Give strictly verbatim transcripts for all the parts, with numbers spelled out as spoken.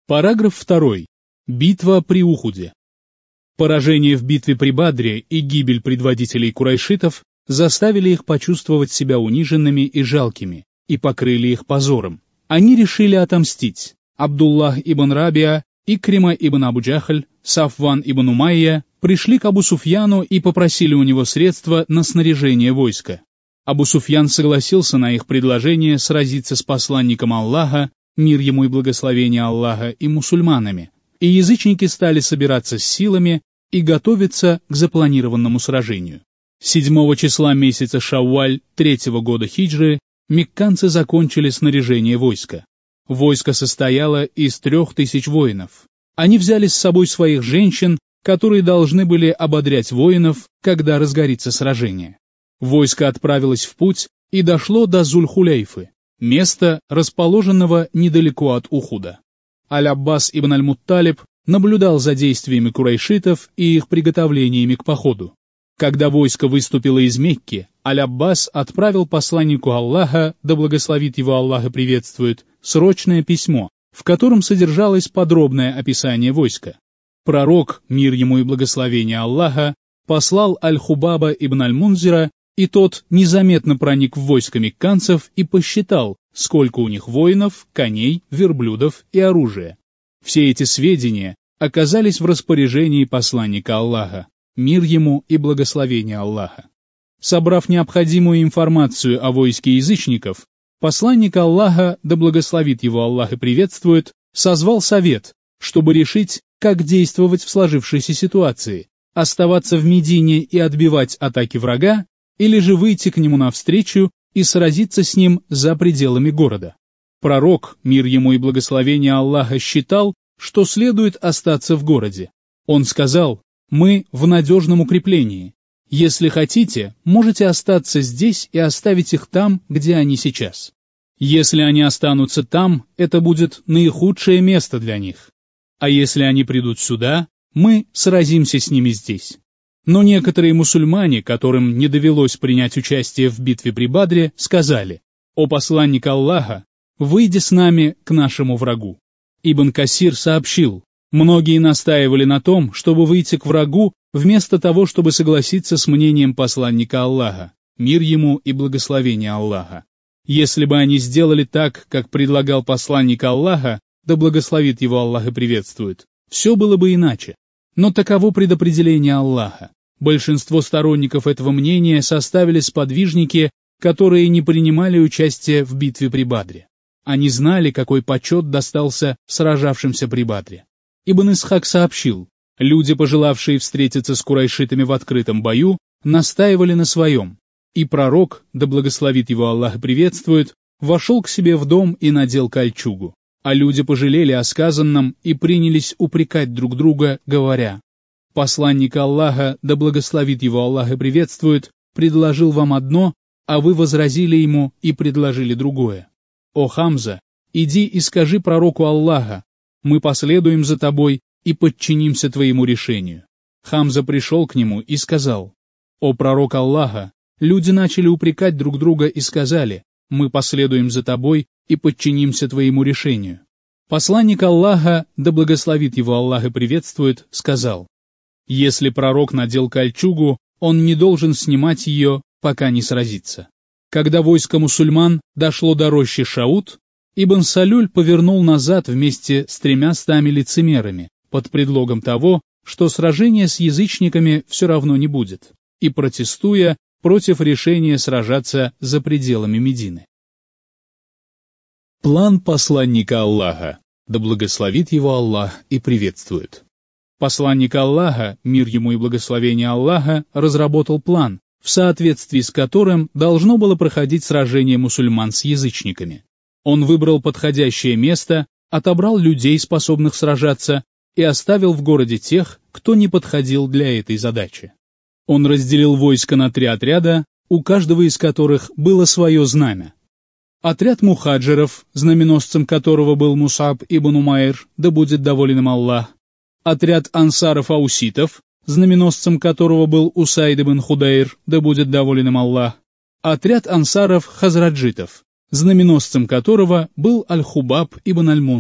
Параграф второй. Битва при Ухуде. Поражение в битве при Бадре и гибель предводителей курайшитов заставили их почувствовать себя униженными и жалкими, и покрыли их позором. Они решили отомстить. Абдуллах ибн Рабиа, Икрима ибн Абу-Джахль, Сафван ибн Умайя пришли к Абу Суфьяну и попросили у него средства на снаряжение войска. Абу Суфьян согласился на их предложение сразиться с посланником Аллаха, мир ему и благословение Аллаха, и мусульманами, и язычники стали собираться с силами и готовиться к запланированному сражению. Седьмого числа месяца Шавваль третьего года хиджры мекканцы закончили снаряжение войска. Войско состояло из трех тысяч воинов. Они взяли с собой своих женщин, которые должны были ободрять воинов, когда разгорится сражение. Войско отправилось в путь и дошло до Зуль-Хулейфы, места, расположенного недалеко от Ухуда. Аль-Аббас ибн Аль-Мутталиб наблюдал за действиями курайшитов и их приготовлениями к походу. Когда войско выступило из Мекки, Аль-Аббас отправил посланнику Аллаха, да благословит его Аллах и приветствует, срочное письмо, в котором содержалось подробное описание войска. Пророк, мир ему и благословение Аллаха, послал Аль-Хубаба ибн Аль-Мунзира, и тот незаметно проник в войско мекканцев и посчитал, сколько у них воинов, коней, верблюдов и оружия. Все эти сведения оказались в распоряжении посланника Аллаха, мир ему и благословение Аллаха. Собрав необходимую информацию о войске язычников, посланник Аллаха, да благословит его Аллах и приветствует, созвал совет, чтобы решить, как действовать в сложившейся ситуации, оставаться в Медине и отбивать атаки врага, или же выйти к нему навстречу и сразиться с ним за пределами города. Пророк, мир ему и благословение Аллаха, считал, что следует остаться в городе. Он сказал: «Мы в надежном укреплении. Если хотите, можете остаться здесь и оставить их там, где они сейчас. Если они останутся там, это будет наихудшее место для них. А если они придут сюда, мы сразимся с ними здесь». Но некоторые мусульмане, которым не довелось принять участие в битве при Бадре, сказали: «О посланник Аллаха, выйди с нами к нашему врагу». Ибн Касир сообщил: многие настаивали на том, чтобы выйти к врагу, вместо того, чтобы согласиться с мнением посланника Аллаха, мир ему и благословение Аллаха. Если бы они сделали так, как предлагал посланник Аллаха, да благословит его Аллах и приветствует, все было бы иначе. Но таково предопределение Аллаха. Большинство сторонников этого мнения составили сподвижники, которые не принимали участие в битве при Бадре. Они знали, какой почет достался сражавшимся при Бадре. Ибн Исхак сообщил: люди, пожелавшие встретиться с курайшитами в открытом бою, настаивали на своем, и пророк, да благословит его Аллах и приветствует, вошел к себе в дом и надел кольчугу. А люди пожалели о сказанном и принялись упрекать друг друга, говоря: «Посланник Аллаха, да благословит его Аллах и приветствует, предложил вам одно, а вы возразили ему и предложили другое. О Хамза, иди и скажи пророку Аллаха: мы последуем за тобой и подчинимся твоему решению». Хамза пришел к нему и сказал: «О пророк Аллаха, люди начали упрекать друг друга и сказали: мы последуем за тобой и подчинимся твоему решению». Посланник Аллаха, да благословит его Аллах и приветствует, сказал: «Если пророк надел кольчугу, он не должен снимать ее, пока не сразится». Когда войско мусульман дошло до рощи Шаут, Ибн Салюль повернул назад вместе с тремястами лицемерами, под предлогом того, что сражения с язычниками все равно не будет, и протестуя против решения сражаться за пределами Медины. План посланника Аллаха, да благословит его Аллах и приветствует. Посланник Аллаха, мир ему и благословение Аллаха, разработал план, в соответствии с которым должно было проходить сражение мусульман с язычниками. Он выбрал подходящее место, отобрал людей, способных сражаться, и оставил в городе тех, кто не подходил для этой задачи. Он разделил войско на три отряда, у каждого из которых было свое знамя. Отряд мухаджиров, знаменосцем которого был Мусаб ибн Умайр, да будет доволен им Аллах. Отряд ансаров-ауситов, знаменосцем которого был Усайд ибн Худайр, да будет доволен им Аллах. Отряд ансаров-хазраджитов, знаменосцем которого был Аль-Хубаб ибн Аль-Мунзир,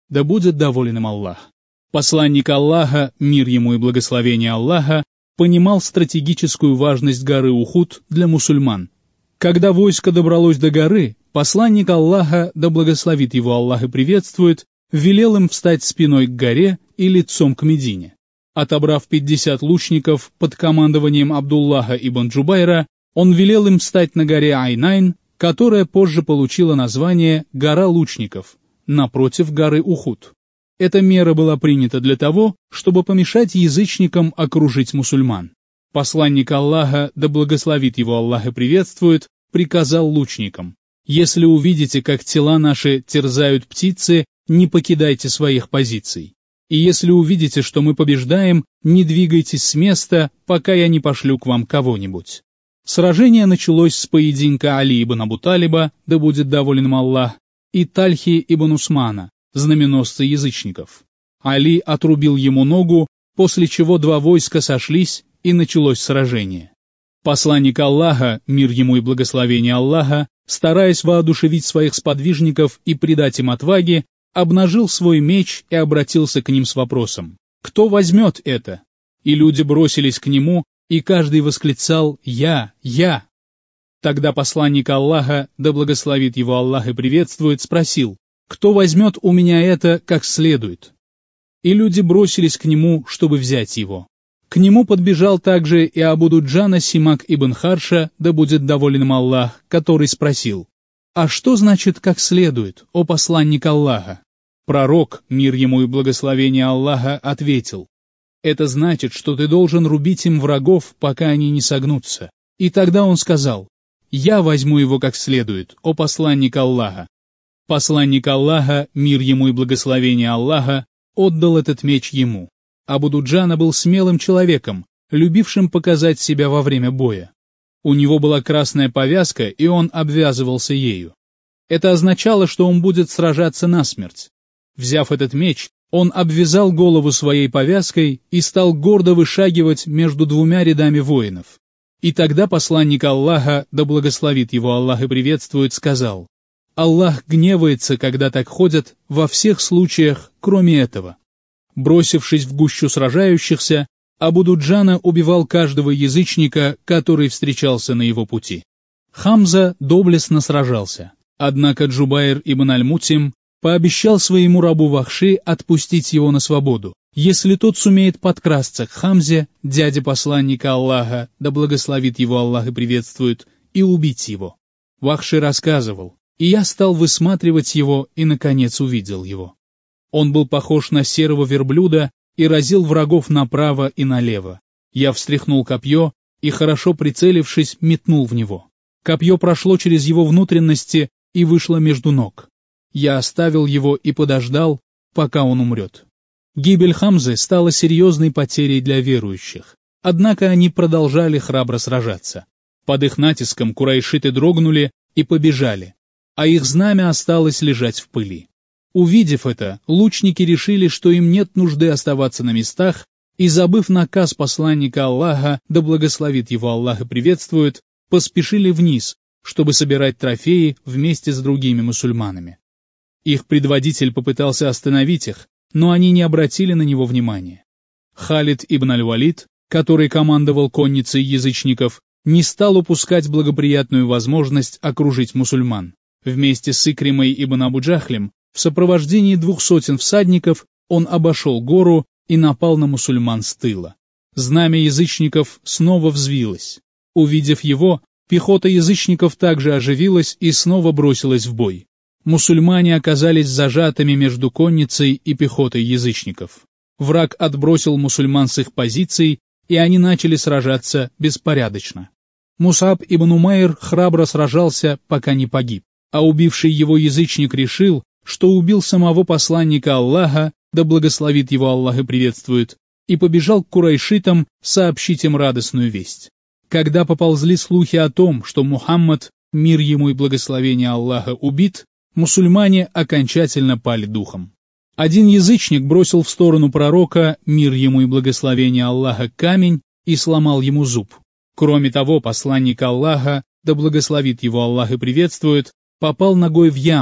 да будет доволен им Аллах. Посланник Аллаха, мир ему и благословение Аллаха, понимал стратегическую важность горы Ухуд для мусульман. Когда войско добралось до горы, посланник Аллаха, да благословит его Аллах и приветствует, велел им встать спиной к горе и лицом к Медине. Отобрав пятьдесят лучников под командованием Абдуллаха ибн Джубайра, он велел им встать на горе Айнайн, которая позже получила название «Гора лучников», напротив горы Ухуд. Эта мера была принята для того, чтобы помешать язычникам окружить мусульман. Посланник Аллаха, да благословит его Аллах и приветствует, приказал лучникам: «Если увидите, как тела наши терзают птицы, не покидайте своих позиций. И если увидите, что мы побеждаем, не двигайтесь с места, пока я не пошлю к вам кого-нибудь». Сражение началось с поединка Али ибн Абу Талиба, да будет доволен им Аллах, и Тальхи ибн Усмана, знаменосца язычников. Али отрубил ему ногу, после чего два войска сошлись, и началось сражение. Посланник Аллаха, мир ему и благословение Аллаха, стараясь воодушевить своих сподвижников и придать им отваги, обнажил свой меч и обратился к ним с вопросом: «Кто возьмет это?» И люди бросились к нему, и каждый восклицал: «Я! Я!» Тогда посланник Аллаха, да благословит его Аллах и приветствует, спросил: «Кто возьмет у меня это как следует?» И люди бросились к нему, чтобы взять его. К нему подбежал также и Абу Дуджана Симак ибн Харша, да будет доволен им Аллах, который спросил: «А что значит «как следует», о посланник Аллаха?» Пророк, мир ему и благословение Аллаха, ответил: «Это значит, что ты должен рубить им врагов, пока они не согнутся». И тогда он сказал: «Я возьму его как следует, о посланник Аллаха». Посланник Аллаха, мир ему и благословение Аллаха, отдал этот меч ему. Абу Дуджана был смелым человеком, любившим показать себя во время боя. У него была красная повязка, и он обвязывался ею. Это означало, что он будет сражаться насмерть. Взяв этот меч, он обвязал голову своей повязкой и стал гордо вышагивать между двумя рядами воинов. И тогда посланник Аллаха, да благословит его Аллах и приветствует, сказал: «Аллах гневается, когда так ходят, во всех случаях, кроме этого». Бросившись в гущу сражающихся, Абу Дуджана убивал каждого язычника, который встречался на его пути. Хамза доблестно сражался, однако Джубайр ибн Аль-Мутим пообещал своему рабу Вахши отпустить его на свободу, если тот сумеет подкрасться к Хамзе, дяде посланника Аллаха, да благословит его Аллах и приветствует, и убить его. Вахши рассказывал: «И я стал высматривать его, и, наконец, увидел его. Он был похож на серого верблюда и разил врагов направо и налево. Я встряхнул копье и, хорошо прицелившись, метнул в него. Копье прошло через его внутренности и вышло между ног. Я оставил его и подождал, пока он умрет». Гибель Хамзы стала серьезной потерей для верующих, однако они продолжали храбро сражаться. Под их натиском курайшиты дрогнули и побежали, а их знамя осталось лежать в пыли. Увидев это, лучники решили, что им нет нужды оставаться на местах, и, забыв наказ посланника Аллаха, да благословит его Аллах и приветствует, поспешили вниз, чтобы собирать трофеи вместе с другими мусульманами. Их предводитель попытался остановить их, но они не обратили на него внимания. Халид ибн Аль-Валид, который командовал конницей язычников, не стал упускать благоприятную возможность окружить мусульман. Вместе с Икримой ибн Абу Джахлем в сопровождении двух сотен всадников он обошел гору и напал на мусульман с тыла. Знамя язычников снова взвилось. Увидев его, пехота язычников также оживилась и снова бросилась в бой. Мусульмане оказались зажатыми между конницей и пехотой язычников. Враг отбросил мусульман с их позиций, и они начали сражаться беспорядочно. Мусаб ибн Умайр храбро сражался, пока не погиб, а убивший его язычник решил, что убил самого посланника Аллаха, да благословит его Аллах и приветствует, и побежал к курайшитам сообщить им радостную весть. Когда поползли слухи о том, что Мухаммад, мир ему и благословение Аллаха, убит, мусульмане окончательно пали духом. Один язычник бросил в сторону пророка, мир ему и благословение Аллаха, камень и сломал ему зуб. Кроме того, посланник Аллаха, да благословит его Аллах и приветствует, попал ногой в яму,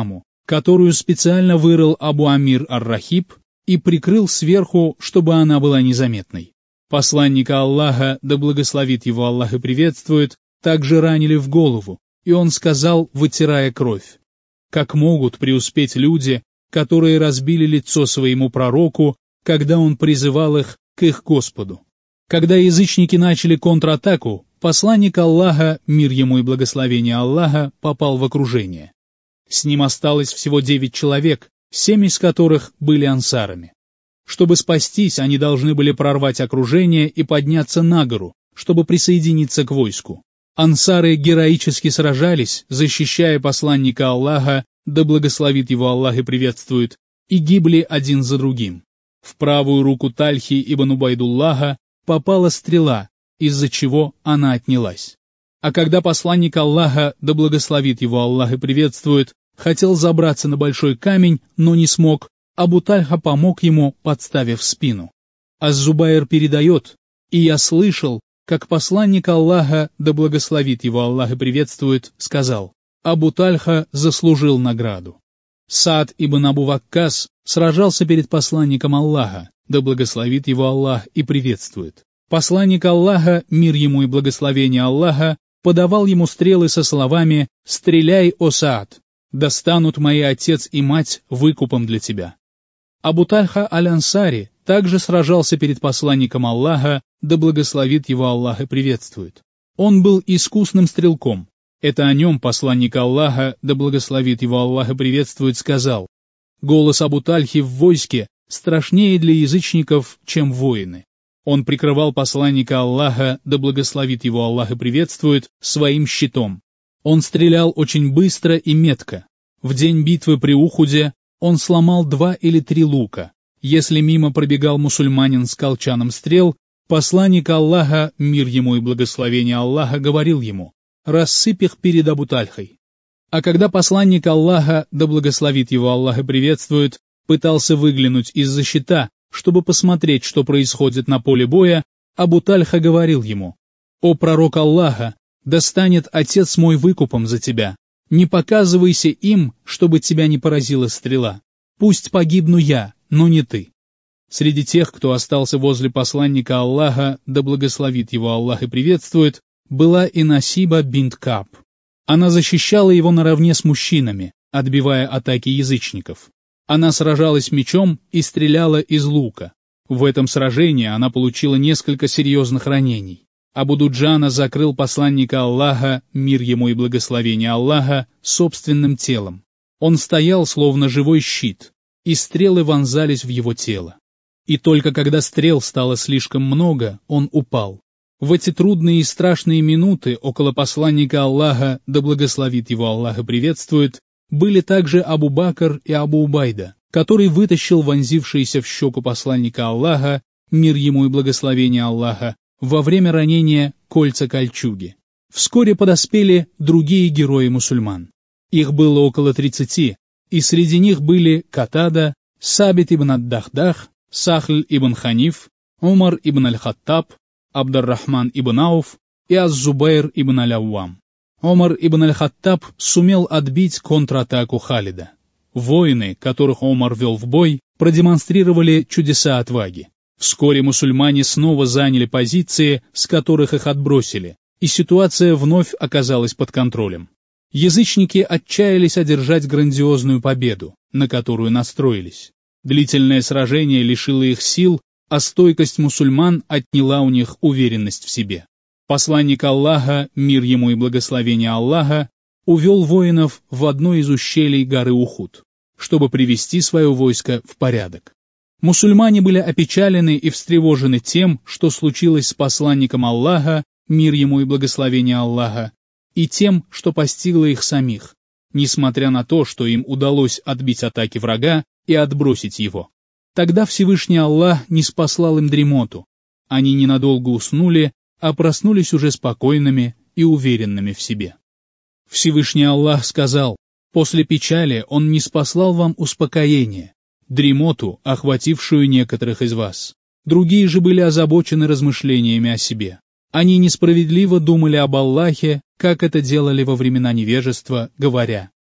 которую специально вырыл Абу Амир ар-Рахиб и прикрыл сверху, чтобы она была незаметной. Посланника Аллаха, да благословит его Аллах и приветствует, также ранили в голову, и он сказал, вытирая кровь: «Как могут преуспеть люди, которые разбили лицо своему пророку, когда он призывал их к их Господу?» Когда язычники начали контратаку, посланник Аллаха, мир ему и благословение Аллаха, попал в окружение. С ним осталось всего девять человек, семь из которых были ансарами. Чтобы спастись, они должны были прорвать окружение и подняться на гору, чтобы присоединиться к войску. Ансары героически сражались, защищая посланника Аллаха, да благословит его Аллах и приветствует, и гибли один за другим. В правую руку Тальхи ибн Убайдуллаха попала стрела, из-за чего она отнялась. А когда посланник Аллаха, да благословит его Аллах и приветствует, хотел забраться на большой камень, но не смог, Абу Тальха помог ему, подставив спину. Аз-Зубайр передает: «И я слышал, как посланник Аллаха, да благословит его Аллах и приветствует, сказал: Абу Тальха заслужил награду». Саад ибн Абу Ваккас сражался перед посланником Аллаха, да благословит его Аллах и приветствует. Посланник Аллаха, мир ему и благословение Аллаха, подавал ему стрелы со словами: «Стреляй, о Саад, да станут мои отец и мать выкупом для тебя». Абу Тальха аль-Ансари также сражался перед посланником Аллаха, да благословит его Аллах и приветствует. Он был искусным стрелком. Это о нем посланник Аллаха, да благословит его Аллах и приветствует, сказал: «Голос Абу Тальхи в войске страшнее для язычников, чем воины». Он прикрывал посланника Аллаха, да благословит его Аллах и приветствует, своим щитом. Он стрелял очень быстро и метко. В день битвы при Ухуде он сломал два или три лука. Если мимо пробегал мусульманин с колчаном стрел, посланник Аллаха, мир ему и благословение Аллаха, говорил ему: «Рассыпь их перед Абу Тальхой». А когда посланник Аллаха, да благословит его Аллах и приветствует, пытался выглянуть из-за щита, чтобы посмотреть, что происходит на поле боя, Абу Тальха говорил ему: «О пророк Аллаха, да станет отец мой выкупом за тебя. Не показывайся им, чтобы тебя не поразила стрела. Пусть погибну я, но не ты». Среди тех, кто остался возле посланника Аллаха, да благословит его Аллах и приветствует, была и Насиба бинт Каб. Она защищала его наравне с мужчинами, отбивая атаки язычников. Она сражалась мечом и стреляла из лука. В этом сражении она получила несколько серьезных ранений. Абу Дуджана закрыл посланника Аллаха, мир ему и благословение Аллаха, собственным телом. Он стоял, словно живой щит, и стрелы вонзались в его тело. И только когда стрел стало слишком много, он упал. В эти трудные и страшные минуты около посланника Аллаха, да благословит его Аллах и приветствует, были также Абу Бакр и Абу Убайда, который вытащил вонзившиеся в щеку посланника Аллаха, мир ему и благословение Аллаха, во время ранения кольца кольчуги. Вскоре подоспели другие герои мусульман. Их было около тридцати, и среди них были Катада, Сабит ибн ад-Дахдах, Сахль ибн Ханиф, Умар ибн аль-Хаттаб, Абдар-Рахман ибн Ауф и Аз-Зубайр ибн аль-Ауам. Умар ибн аль-Хаттаб сумел отбить контратаку Халида. Воины, которых Умар вел в бой, продемонстрировали чудеса отваги. Вскоре мусульмане снова заняли позиции, с которых их отбросили, и ситуация вновь оказалась под контролем. Язычники отчаялись одержать грандиозную победу, на которую настроились. Длительное сражение лишило их сил, а стойкость мусульман отняла у них уверенность в себе. Посланник Аллаха, мир ему и благословение Аллаха, увел воинов в одно из ущелий горы Ухуд, чтобы привести свое войско в порядок. Мусульмане были опечалены и встревожены тем, что случилось с посланником Аллаха, мир ему и благословение Аллаха, и тем, что постигло их самих, несмотря на то, что им удалось отбить атаки врага и отбросить его. Тогда Всевышний Аллах ниспослал им дремоту. Они ненадолго уснули, а проснулись уже спокойными и уверенными в себе. Всевышний Аллах сказал: «После печали Он ниспослал вам успокоение, дремоту, охватившую некоторых из вас. Другие же были озабочены размышлениями о себе. Они несправедливо думали об Аллахе, как это делали во времена невежества, говоря: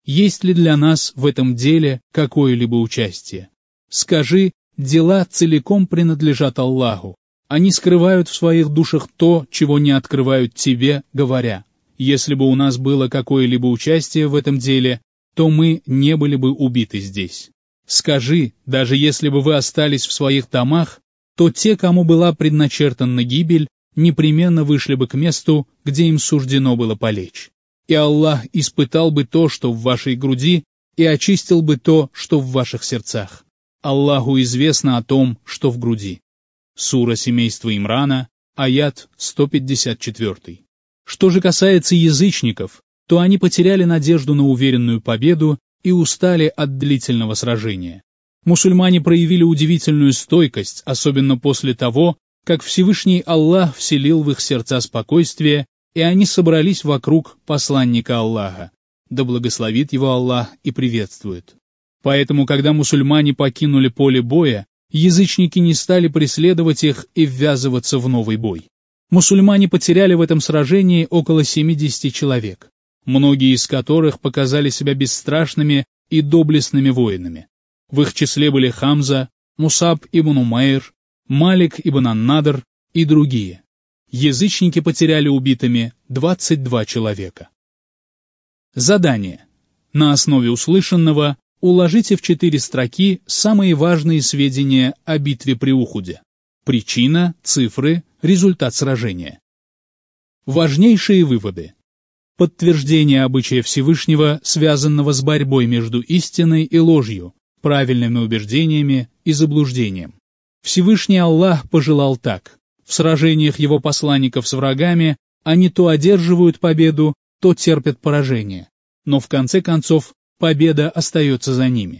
Есть ли для нас в этом деле какое-либо участие? Скажи, дела целиком принадлежат Аллаху. Они скрывают в своих душах то, чего не открывают тебе, говоря: если бы у нас было какое-либо участие в этом деле, то мы не были бы убиты здесь. Скажи, даже если бы вы остались в своих домах, то те, кому была предначертана гибель, непременно вышли бы к месту, где им суждено было полечь. И Аллах испытал бы то, что в вашей груди, и очистил бы то, что в ваших сердцах. Аллаху известно о том, что в груди. Сура семейства Имрана, аят сто пятьдесят четыре. Что же касается язычников, то они потеряли надежду на уверенную победу и устали от длительного сражения. Мусульмане проявили удивительную стойкость, особенно после того, как Всевышний Аллах вселил в их сердца спокойствие, и они собрались вокруг посланника Аллаха, да благословит его Аллах и приветствует. Поэтому, когда мусульмане покинули поле боя, язычники не стали преследовать их и ввязываться в новый бой. Мусульмане потеряли в этом сражении около семидесяти человек, многие из которых показали себя бесстрашными и доблестными воинами. В их числе были Хамза, Мусаб ибн Умайр, Малик ибн ан-Надр и другие. Язычники потеряли убитыми двадцать два человека. Задание. На основе услышанного уложите в четыре строки самые важные сведения о битве при Ухуде. Причина, цифры, результат сражения. Важнейшие выводы. Подтверждение обычая Всевышнего, связанного с борьбой между истиной и ложью, правильными убеждениями и заблуждением. Всевышний Аллах пожелал так: в сражениях его посланников с врагами они то одерживают победу, то терпят поражение, но в конце концов победа остается за ними.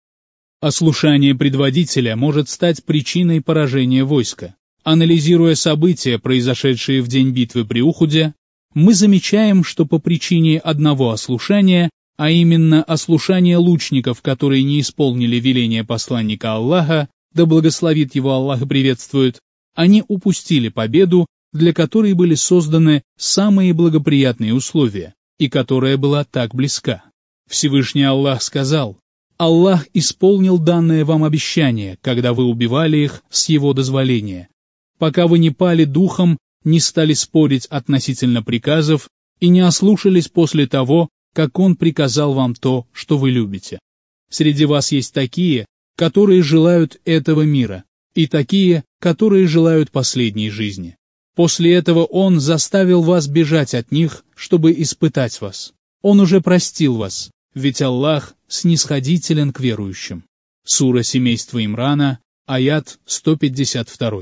Ослушание предводителя может стать причиной поражения войска. Анализируя события, произошедшие в день битвы при Ухуде, мы замечаем, что по причине одного ослушания, а именно ослушания лучников, которые не исполнили веления посланника Аллаха, да благословит его Аллах и приветствует, они упустили победу, для которой были созданы самые благоприятные условия, и которая была так близка. Всевышний Аллах сказал: «Аллах исполнил данное вам обещание, когда вы убивали их с его дозволения, пока вы не пали духом, не стали спорить относительно приказов и не ослушались после того, как Он приказал вам то, что вы любите. Среди вас есть такие, которые желают этого мира, и такие, которые желают последней жизни. После этого Он заставил вас бежать от них, чтобы испытать вас. Он уже простил вас, ведь Аллах снисходителен к верующим». Сура семейства Имрана, аят сто пятьдесят два.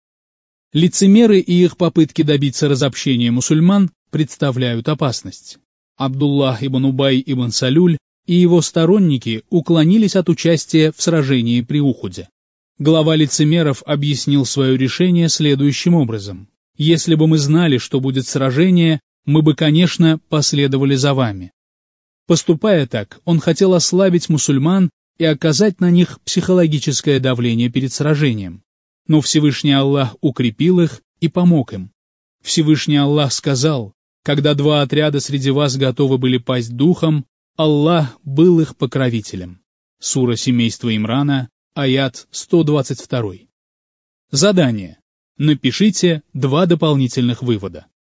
Лицемеры и их попытки добиться разобщения мусульман представляют опасность. Абдуллах ибн Убай ибн Салюль и его сторонники уклонились от участия в сражении при Ухуде. Глава лицемеров объяснил свое решение следующим образом: «Если бы мы знали, что будет сражение, мы бы, конечно, последовали за вами». Поступая так, он хотел ослабить мусульман и оказать на них психологическое давление перед сражением. Но Всевышний Аллах укрепил их и помог им. Всевышний Аллах сказал: «Когда два отряда среди вас готовы были пасть духом, Аллах был их покровителем». Сура семейства Имрана, аят сто двадцать два. Задание. Напишите два дополнительных вывода.